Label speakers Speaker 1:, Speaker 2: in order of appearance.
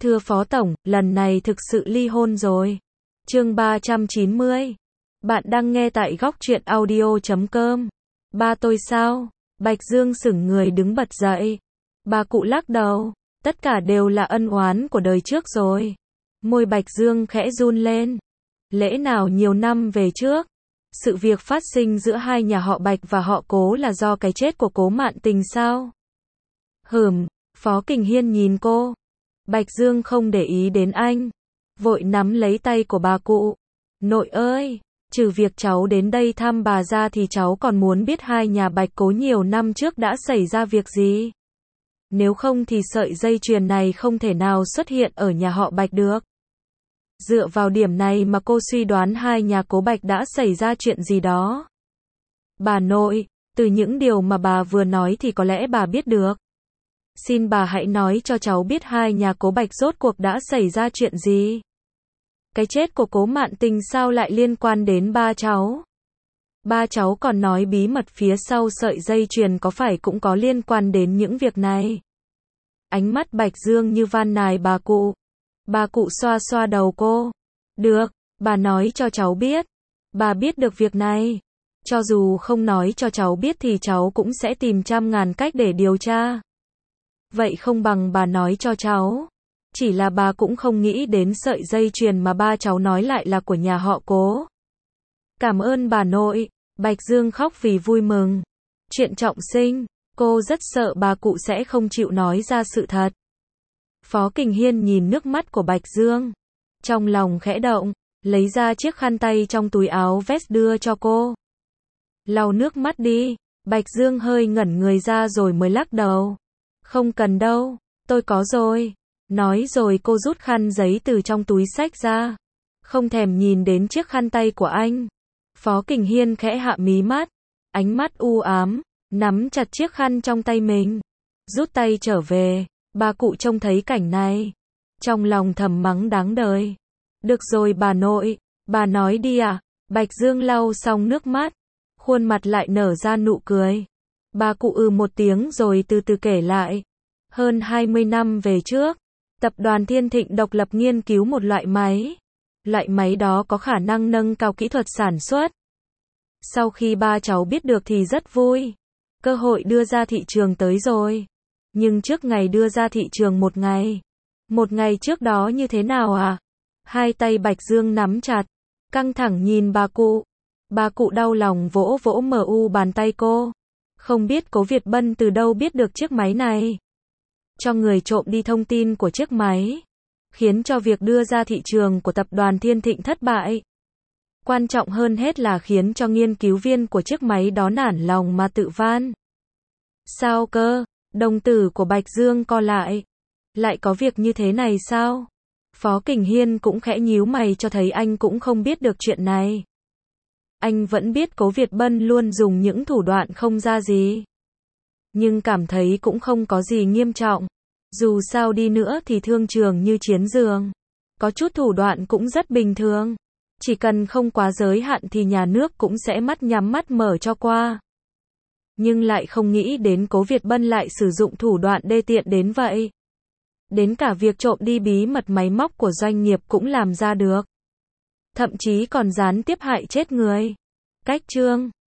Speaker 1: Thưa Phó Tổng, lần này thực sự ly hôn rồi. Chương 390. Bạn đang nghe tại góc truyện audio.com. Ba tôi sao? Bạch Dương sững người đứng bật dậy. Bà cụ lắc đầu. Tất cả đều là ân oán của đời trước rồi. Môi Bạch Dương khẽ run lên. Lẽ nào nhiều năm về trước, sự việc phát sinh giữa hai nhà họ Bạch và họ Cố là do cái chết của Cố Mạn Tình sao? Phó Kình Hiên nhìn cô. Bạch Dương không để ý đến anh, vội nắm lấy tay của bà cụ. Nội ơi, trừ việc cháu đến đây thăm bà ra thì cháu còn muốn biết hai nhà Bạch Cố nhiều năm trước đã xảy ra việc gì. Nếu không thì sợi dây chuyền này không thể nào xuất hiện ở nhà họ Bạch được. Dựa vào điểm này mà cô suy đoán hai nhà Cố Bạch đã xảy ra chuyện gì đó. Bà nội, từ những điều mà bà vừa nói thì có lẽ bà biết được. Xin bà hãy nói cho cháu biết hai nhà Cố Bạch rốt cuộc đã xảy ra chuyện gì. Cái chết của Cố Mạn Tình sao lại liên quan đến ba cháu? Ba cháu còn nói bí mật phía sau sợi dây chuyền có phải cũng có liên quan đến những việc này? Ánh mắt Bạch Dương như van nài bà cụ. Bà cụ xoa xoa đầu cô. Được, bà nói cho cháu biết. Bà biết được việc này. Cho dù không nói cho cháu biết thì cháu cũng sẽ tìm trăm ngàn cách để điều tra. Vậy không bằng bà nói cho cháu. Chỉ là bà cũng không nghĩ đến sợi dây chuyền mà ba cháu nói lại là của nhà họ Cố. Cảm ơn bà nội. Bạch Dương khóc vì vui mừng. Chuyện trọng sinh, cô rất sợ bà cụ sẽ không chịu nói ra sự thật. Phó Kình Hiên nhìn nước mắt của Bạch Dương, trong lòng khẽ động, lấy ra chiếc khăn tay trong túi áo vest đưa cho cô. Lau nước mắt đi. Bạch Dương hơi ngẩn người ra rồi mới lắc đầu. Không cần đâu, tôi có rồi. Nói rồi cô rút khăn giấy từ trong túi xách ra. Không thèm nhìn đến chiếc khăn tay của anh. Phó Kình Hiên khẽ hạ mí mắt, ánh mắt u ám, nắm chặt chiếc khăn trong tay mình. Rút tay trở về, bà cụ trông thấy cảnh này, trong lòng thầm mắng đáng đời. Được rồi bà nội, bà nói đi ạ. Bạch Dương lau xong nước mắt, khuôn mặt lại nở ra nụ cười. Bà cụ một tiếng rồi từ từ kể lại. Hơn 20 năm về trước, tập đoàn Thiên Thịnh độc lập nghiên cứu một loại máy. Loại máy đó có khả năng nâng cao kỹ thuật sản xuất. Sau khi ba cháu biết được thì rất vui. Cơ hội đưa ra thị trường tới rồi. Nhưng trước ngày đưa ra thị trường một ngày trước đó như thế nào à? Hai tay Bạch Dương nắm chặt, căng thẳng nhìn bà cụ. Bà cụ đau lòng vỗ vỗ bàn tay cô. Không biết Cố Việt Bân từ đâu biết được chiếc máy này. Cho người trộm đi thông tin của chiếc máy, khiến cho việc đưa ra thị trường của tập đoàn Thiên Thịnh thất bại. Quan trọng hơn hết là khiến cho nghiên cứu viên của chiếc máy đó nản lòng mà tự van. Sao cơ? Đồng tử của Bạch Dương co lại. Lại có việc như thế này sao? Phó Kình Hiên cũng khẽ nhíu mày cho thấy anh cũng không biết được chuyện này. Anh vẫn biết Cố Việt Bân luôn dùng những thủ đoạn không ra gì. Nhưng cảm thấy cũng không có gì nghiêm trọng. Dù sao đi nữa thì thương trường như chiến trường. Có chút thủ đoạn cũng rất bình thường. Chỉ cần không quá giới hạn thì nhà nước cũng sẽ mắt nhắm mắt mở cho qua. Nhưng lại không nghĩ đến Cố Việt Bân lại sử dụng thủ đoạn đê tiện đến vậy. Đến cả việc trộm đi bí mật máy móc của doanh nghiệp cũng làm ra được. Thậm chí còn gián tiếp hại chết người. Cách chương